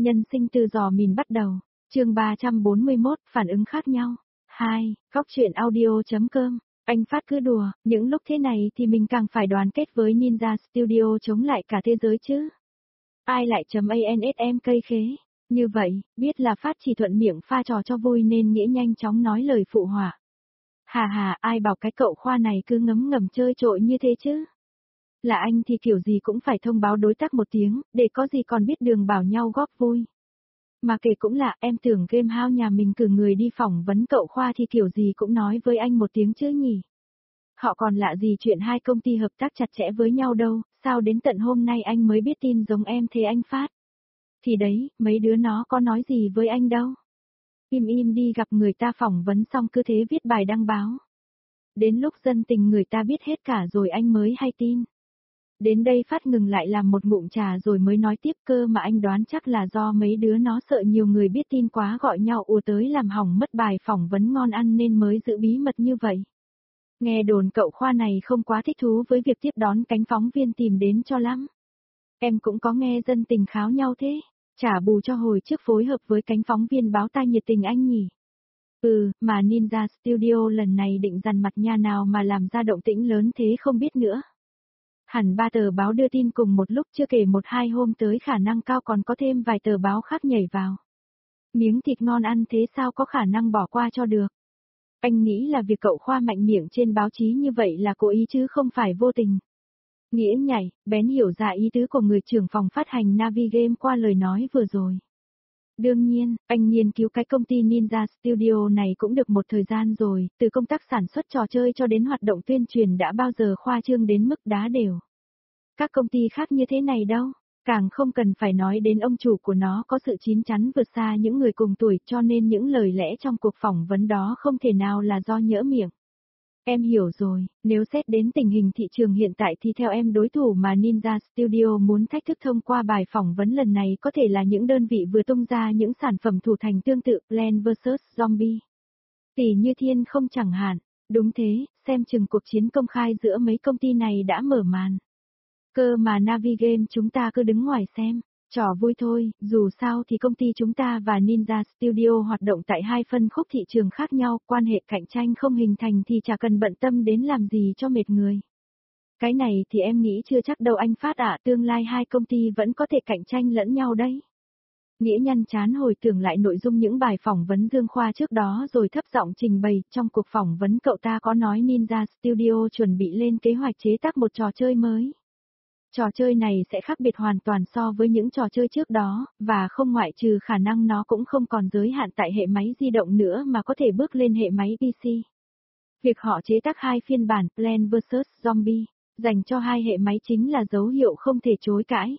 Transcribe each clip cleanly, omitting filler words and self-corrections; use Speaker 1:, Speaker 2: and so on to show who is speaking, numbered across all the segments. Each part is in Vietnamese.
Speaker 1: Nhân sinh từ giò mìn bắt đầu. Chương 341, phản ứng khác nhau. 2. Góc truyện audio.com. Anh Phát cứ đùa, những lúc thế này thì mình càng phải đoàn kết với Ninja Studio chống lại cả thế giới chứ. Ai lại ANSM cây khế. Như vậy, biết là Phát chỉ thuận miệng pha trò cho vui nên Nghĩa nhanh chóng nói lời phụ họa. Hà, ai bảo cái cậu Khoa này cứ ngấm ngầm chơi trội như thế chứ. Là anh thì kiểu gì cũng phải thông báo đối tác một tiếng, để có gì còn biết đường bảo nhau góp vui. Mà kể cũng là em tưởng Game House nhà mình cử người đi phỏng vấn cậu Khoa thì kiểu gì cũng nói với anh một tiếng chứ nhỉ. Họ còn lạ gì chuyện hai công ty hợp tác chặt chẽ với nhau đâu, sao đến tận hôm nay anh mới biết tin giống em thế anh Phát. Thì đấy, mấy đứa nó có nói gì với anh đâu. Im đi gặp người ta phỏng vấn xong cứ thế viết bài đăng báo. Đến lúc dân tình người ta biết hết cả rồi anh mới hay tin. Đến đây Phát ngừng lại làm một ngụm trà rồi mới nói tiếp cơ mà anh đoán chắc là do mấy đứa nó sợ nhiều người biết tin quá gọi nhau ùa tới làm hỏng mất bài phỏng vấn ngon ăn nên mới giữ bí mật như vậy. Nghe đồn cậu Khoa này không quá thích thú với việc tiếp đón cánh phóng viên tìm đến cho lắm. Em cũng có nghe dân tình kháo nhau thế, trả bù cho hồi trước phối hợp với cánh phóng viên báo tai nhiệt tình anh nhỉ. Mà Ninja Studio lần này định dằn mặt nhà nào mà làm ra động tĩnh lớn thế không biết nữa. Hẳn 3 tờ báo đưa tin cùng một lúc chưa kể 1-2 hôm tới khả năng cao còn có thêm vài tờ báo khác nhảy vào. Miếng thịt ngon ăn thế sao có khả năng bỏ qua cho được. Anh nghĩ là việc cậu Khoa mạnh miệng trên báo chí như vậy là cố ý chứ không phải vô tình. Nghĩa nhảy, bén hiểu ra ý tứ của người trưởng phòng phát hành Navigame qua lời nói vừa rồi. Đương nhiên, anh nghiên cứu cái công ty Ninja Studio này cũng được một thời gian rồi, từ công tác sản xuất trò chơi cho đến hoạt động tuyên truyền đã bao giờ khoa trương đến mức đá đều. Các công ty khác như thế này đâu, càng không cần phải nói đến ông chủ của nó có sự chín chắn vượt xa những người cùng tuổi cho nên những lời lẽ trong cuộc phỏng vấn đó không thể nào là do nhỡ miệng. Em hiểu rồi, nếu xét đến tình hình thị trường hiện tại thì theo em đối thủ mà Ninja Studio muốn thách thức thông qua bài phỏng vấn lần này có thể là những đơn vị vừa tung ra những sản phẩm thủ thành tương tự Plants vs Zombie. Tỷ như Thiên không chẳng hạn, đúng thế, xem chừng cuộc chiến công khai giữa mấy công ty này đã mở màn. Cơ mà Navigame chúng ta cứ đứng ngoài xem. Trò vui thôi, dù sao thì công ty chúng ta và Ninja Studio hoạt động tại hai phân khúc thị trường khác nhau, quan hệ cạnh tranh không hình thành thì chả cần bận tâm đến làm gì cho mệt người. Cái này thì em nghĩ chưa chắc đâu anh Phát ạ, tương lai hai công ty vẫn có thể cạnh tranh lẫn nhau đấy. Nghĩa nhăn chán hồi tưởng lại nội dung những bài phỏng vấn Dương Khoa trước đó rồi thấp giọng trình bày, trong cuộc phỏng vấn cậu ta có nói Ninja Studio chuẩn bị lên kế hoạch chế tác một trò chơi mới. Trò chơi này sẽ khác biệt hoàn toàn so với những trò chơi trước đó, và không ngoại trừ khả năng nó cũng không còn giới hạn tại hệ máy di động nữa mà có thể bước lên hệ máy PC. Việc họ chế tác hai phiên bản Plants vs Zombie, dành cho hai hệ máy chính là dấu hiệu không thể chối cãi.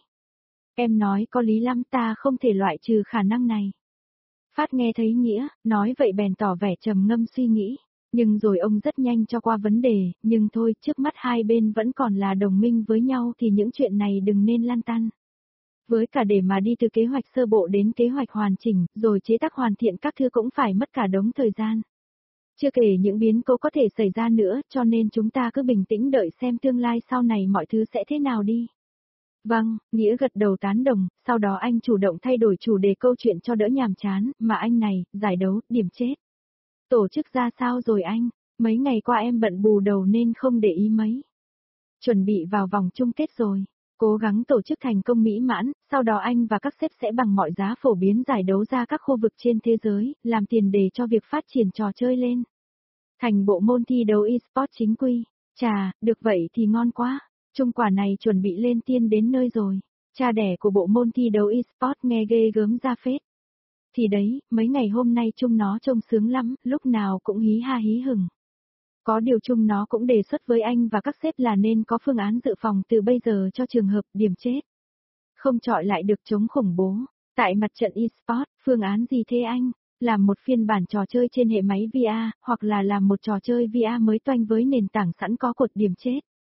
Speaker 1: Em nói có lý lắm, ta không thể loại trừ khả năng này. Phát nghe thấy Nghĩa, nói vậy bèn tỏ vẻ trầm ngâm suy nghĩ. Nhưng rồi ông rất nhanh cho qua vấn đề, nhưng thôi, trước mắt hai bên vẫn còn là đồng minh với nhau thì những chuyện này đừng nên lan tăn. Với cả để mà đi từ kế hoạch sơ bộ đến kế hoạch hoàn chỉnh, rồi chế tác hoàn thiện các thứ cũng phải mất cả đống thời gian. Chưa kể những biến cố có thể xảy ra nữa, cho nên chúng ta cứ bình tĩnh đợi xem tương lai sau này mọi thứ sẽ thế nào đi. Vâng, Nghĩa gật đầu tán đồng, sau đó anh chủ động thay đổi chủ đề câu chuyện cho đỡ nhàm chán, mà anh này, giải đấu, điểm chết. Tổ chức ra sao rồi anh? Mấy ngày qua em bận bù đầu nên không để ý mấy. Chuẩn bị vào vòng chung kết rồi. Cố gắng tổ chức thành công mỹ mãn, sau đó anh và các sếp sẽ bằng mọi giá phổ biến giải đấu ra các khu vực trên thế giới, làm tiền đề cho việc phát triển trò chơi lên. Thành bộ môn thi đấu eSports chính quy. Chà, được vậy thì ngon quá. Trung quả này chuẩn bị lên tiên đến nơi rồi. Cha đẻ của bộ môn thi đấu eSports nghe ghê gớm ra phết. Thì đấy, mấy ngày hôm nay chung nó trông sướng lắm, lúc nào cũng hí ha hí hửng. Có điều chung nó cũng đề xuất với anh và các sếp là nên có phương án dự phòng từ bây giờ cho trường hợp điểm chết. Không chọi lại được chống khủng bố. Tại mặt trận eSports, phương án gì thế anh? Làm một phiên bản trò chơi trên hệ máy VR, hoặc là làm một trò chơi VR mới toanh với nền tảng sẵn có cột điểm chết.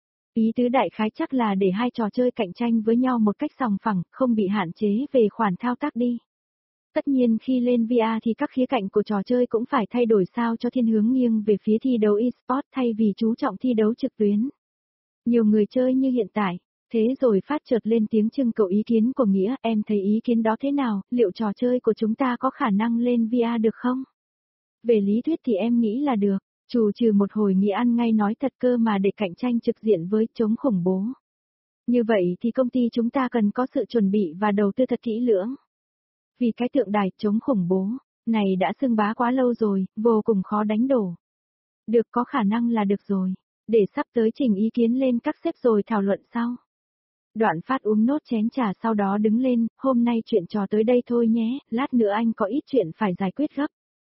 Speaker 1: Ý tứ đại khái chắc là để hai trò chơi cạnh tranh với nhau một cách sòng phẳng, không bị hạn chế về khoản thao tác đi. Tất nhiên khi lên VR thì các khía cạnh của trò chơi cũng phải thay đổi sao cho thiên hướng nghiêng về phía thi đấu eSports thay vì chú trọng thi đấu trực tuyến. Nhiều người chơi như hiện tại, Thế rồi phát chợt lên tiếng trưng cầu ý kiến của Nghĩa, em thấy ý kiến đó thế nào, liệu trò chơi của chúng ta có khả năng lên VR được không? Về lý thuyết thì em nghĩ là được, trừ trừ một hồi Nghĩa ăn ngay nói thật cơ mà để cạnh tranh trực diện với chống khủng bố. Như vậy thì công ty chúng ta cần có sự chuẩn bị và đầu tư thật kỹ lưỡng. Vì cái tượng đài chống khủng bố này đã xưng bá quá lâu rồi, vô cùng khó đánh đổ. Được, có khả năng là được rồi. Để sắp tới trình ý kiến lên các sếp rồi thảo luận sau. Đoạn Phát uống nốt chén trà sau đó đứng lên, hôm nay chuyện trò tới đây thôi nhé, lát nữa anh có ít chuyện phải giải quyết gấp.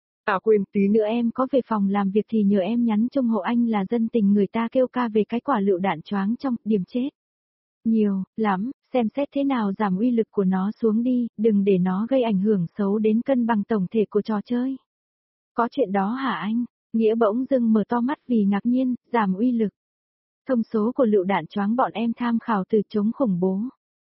Speaker 1: À quên, tí nữa em có về phòng làm việc thì nhờ em nhắn chung hộ anh là dân tình người ta kêu ca về cái quả lựu đạn choáng trong, điểm chết. Nhiều, lắm, xem xét thế nào giảm uy lực của nó xuống đi, đừng để nó gây ảnh hưởng xấu đến cân bằng tổng thể của trò chơi. Có chuyện đó hả anh? Nghĩa bỗng dưng mở to mắt vì ngạc nhiên, giảm uy lực. Thông số của lựu đạn choáng bọn em tham khảo từ chống khủng bố.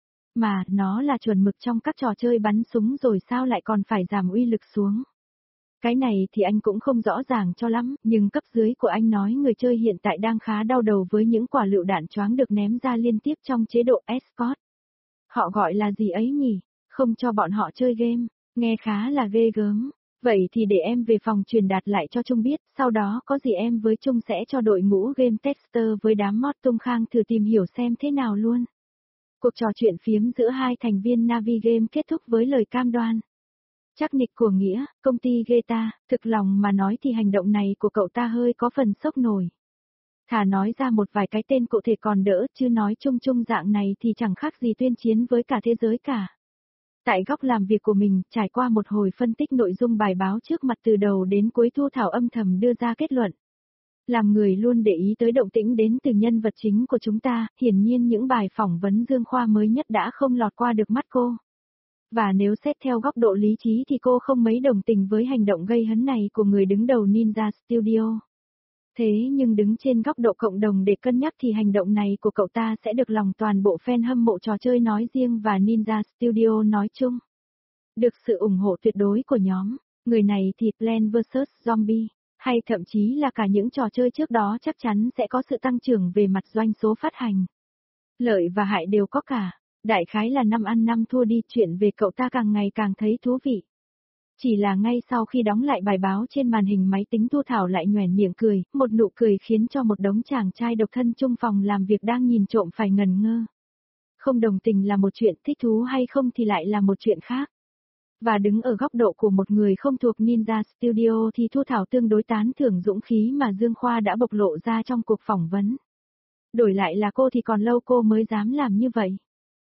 Speaker 1: Mà, nó là chuẩn mực trong các trò chơi bắn súng rồi sao lại còn phải giảm uy lực xuống. Cái này thì anh cũng không rõ ràng cho lắm, nhưng cấp dưới của anh nói người chơi hiện tại đang khá đau đầu với những quả lựu đạn choáng được ném ra liên tiếp trong chế độ escort. Họ gọi là gì ấy nhỉ? Không cho bọn họ chơi game, nghe khá là ghê gớm. Vậy thì để em về phòng truyền đạt lại cho Trung biết, sau đó có gì em với Trung sẽ cho đội ngũ game tester với đám mod tung khang thử tìm hiểu xem thế nào luôn. Cuộc trò chuyện phiếm giữa hai thành viên Navi Game kết thúc với lời cam đoan. Chắc nịch của Nghĩa, công ty ghê ta, thực lòng mà nói thì hành động này của cậu ta hơi có phần sốc nổi. Thà nói ra một vài cái tên cụ thể còn đỡ, chứ nói chung chung dạng này thì chẳng khác gì tuyên chiến với cả thế giới cả. Tại góc làm việc của mình, trải qua một hồi phân tích nội dung bài báo trước mặt từ đầu đến cuối, Thu Thảo âm thầm đưa ra kết luận. Làm người luôn để ý tới động tĩnh đến từ nhân vật chính của chúng ta, hiển nhiên những bài phỏng vấn Dương Khoa mới nhất đã không lọt qua được mắt cô. Và nếu xét theo góc độ lý trí thì cô không mấy đồng tình với hành động gây hấn này của người đứng đầu Ninja Studio. Thế nhưng đứng trên góc độ cộng đồng để cân nhắc thì hành động này của cậu ta sẽ được lòng toàn bộ fan hâm mộ trò chơi nói riêng và Ninja Studio nói chung. Được sự ủng hộ tuyệt đối của nhóm, người này thì Plants vs Zombie, hay thậm chí là cả những trò chơi trước đó chắc chắn sẽ có sự tăng trưởng về mặt doanh số phát hành. Lợi và hại đều có cả, đại khái là năm ăn năm thua đi, chuyện về cậu ta càng ngày càng thấy thú vị. Chỉ là ngay sau khi đóng lại bài báo trên màn hình máy tính, Thu Thảo lại nhoẻn miệng cười, một nụ cười khiến cho một đống chàng trai độc thân chung phòng làm việc đang nhìn trộm phải ngần ngơ. Không đồng tình là một chuyện, thích thú hay không thì lại là một chuyện khác. Và đứng ở góc độ của một người không thuộc Ninja Studio thì Thu Thảo tương đối tán thưởng dũng khí mà Dương Khoa đã bộc lộ ra trong cuộc phỏng vấn. Đổi lại là cô thì còn lâu cô mới dám làm như vậy.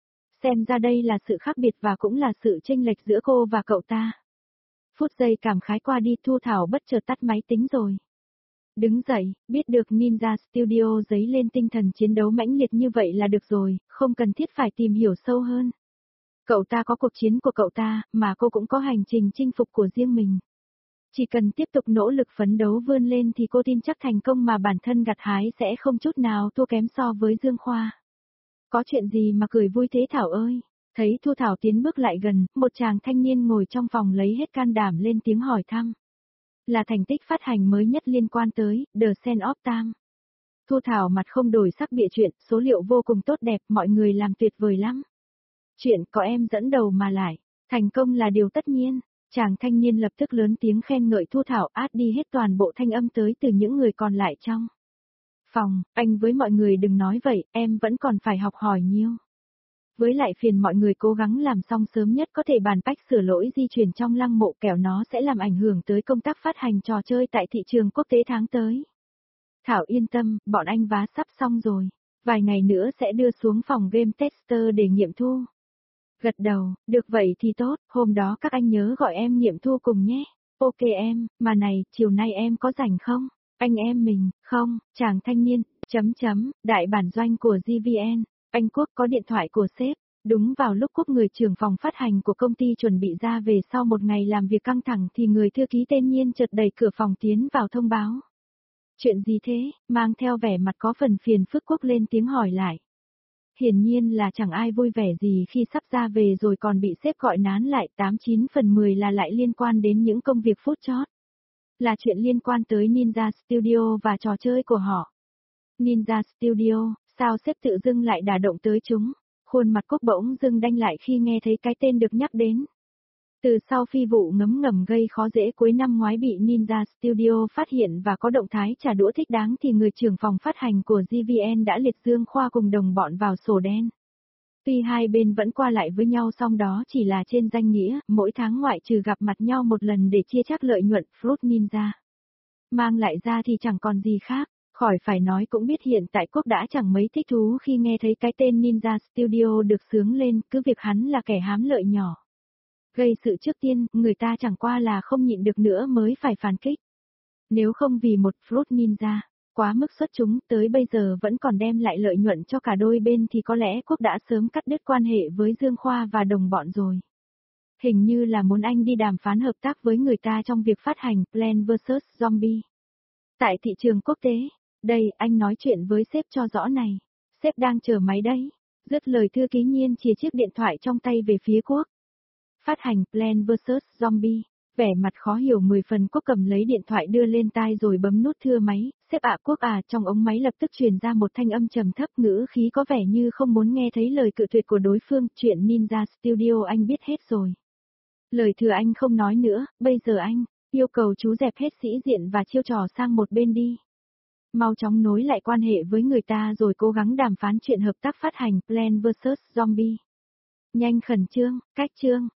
Speaker 1: Xem ra đây là sự khác biệt và cũng là sự chênh lệch giữa cô và cậu ta. Phút giây cảm khái qua đi, Thu Thảo bất chợt tắt máy tính rồi. Đứng dậy, biết được Ninja Studio dấy lên tinh thần chiến đấu mãnh liệt như vậy là được rồi, không cần thiết phải tìm hiểu sâu hơn. Cậu ta có cuộc chiến của cậu ta, mà cô cũng có hành trình chinh phục của riêng mình. Chỉ cần tiếp tục nỗ lực phấn đấu vươn lên thì cô tin chắc thành công mà bản thân gặt hái sẽ không chút nào thua kém so với Dương Khoa. Có chuyện gì mà cười vui thế Thảo ơi? Thấy Thu Thảo tiến bước lại gần, một chàng thanh niên ngồi trong phòng lấy hết can đảm lên tiếng hỏi thăm. Là thành tích phát hành mới nhất liên quan tới The Sen of Time. Thu Thảo mặt không đổi sắc bịa chuyện, số liệu vô cùng tốt đẹp, mọi người làm tuyệt vời lắm. Chuyện có em dẫn đầu mà lại, thành công là điều tất nhiên. Chàng thanh niên lập tức lớn tiếng khen ngợi Thu Thảo, át đi hết toàn bộ thanh âm tới từ những người còn lại trong phòng. Anh với mọi người đừng nói vậy, em vẫn còn phải học hỏi nhiều. Với lại phiền mọi người cố gắng làm xong sớm nhất có thể, bàn bách sửa lỗi di chuyển trong lăng mộ, kẻo nó sẽ làm ảnh hưởng tới công tác phát hành trò chơi tại thị trường quốc tế tháng tới. Thảo yên tâm, bọn anh vá sắp xong rồi. Vài ngày nữa sẽ đưa xuống phòng game tester để nghiệm thu. Gật đầu, được vậy thì tốt, hôm đó các anh nhớ gọi em nghiệm thu cùng nhé. Ok em, mà này, chiều nay em có rảnh không? Anh em mình, không, chàng thanh niên, đại bản doanh của GVN. Anh Quốc có điện thoại của sếp. Đúng vào lúc Quốc, người trưởng phòng phát hành của công ty, chuẩn bị ra về sau một ngày làm việc căng thẳng thì người thư ký tên Nhiên chợt đẩy cửa phòng tiến vào thông báo. Chuyện gì thế? Mang theo vẻ mặt có phần phiền phức, Quốc lên tiếng hỏi lại. Hiển nhiên là chẳng ai vui vẻ gì khi sắp ra về rồi còn bị sếp gọi nán lại, 89 phần 10 là lại liên quan đến những công việc phút chót. Là chuyện liên quan tới Ninja Studio và trò chơi của họ. Ninja Studio, Sao sếp tự dưng lại đả động tới chúng? Khuôn mặt Cúc bỗng dưng đanh lại khi nghe thấy cái tên được nhắc đến. Từ sau phi vụ ngấm ngầm gây khó dễ cuối năm ngoái bị Ninja Studio phát hiện và có động thái trả đũa thích đáng thì người trưởng phòng phát hành của GVN đã liệt Dương Khoa cùng đồng bọn vào sổ đen. Tuy hai bên vẫn qua lại với nhau song đó chỉ là trên danh nghĩa, mỗi tháng ngoại trừ gặp mặt nhau một lần để chia chác lợi nhuận, Fruit Ninja mang lại ra thì chẳng còn gì khác. Khỏi phải nói cũng biết hiện tại Quốc đã chẳng mấy thích thú khi nghe thấy cái tên Ninja Studio được xướng lên, cứ việc hắn là kẻ hám lợi nhỏ. Gây sự trước tiên, người ta chẳng qua là không nhịn được nữa mới phải phản kích. Nếu không vì một Fruit Ninja quá mức xuất chúng tới bây giờ vẫn còn đem lại lợi nhuận cho cả đôi bên thì có lẽ Quốc đã sớm cắt đứt quan hệ với Dương Khoa và đồng bọn rồi. Hình như là muốn anh đi đàm phán hợp tác với người ta trong việc phát hành Plants vs Zombie. Tại thị trường quốc tế, đây anh nói chuyện với sếp cho rõ này. Sếp đang chờ máy đấy. Dứt lời thư ký Nhiên chìa chiếc điện thoại trong tay về phía Quốc. Phát hành Plants vs Zombie. Vẻ mặt khó hiểu 10 phần. Quốc cầm lấy điện thoại đưa lên tai rồi bấm nút thưa máy. Sếp ạ Quốc à, trong ống máy lập tức truyền ra một thanh âm trầm thấp, ngữ khí có vẻ như không muốn nghe thấy lời cự tuyệt của đối phương. Chuyện Ninja Studio anh biết hết rồi. Lời thừa anh không nói nữa, bây giờ anh yêu cầu chú dẹp hết sĩ diện và chiêu trò sang một bên đi. Mau chóng nối lại quan hệ với người ta rồi cố gắng đàm phán chuyện hợp tác phát hành Plants vs Zombie. Nhanh khẩn trương, cách trương.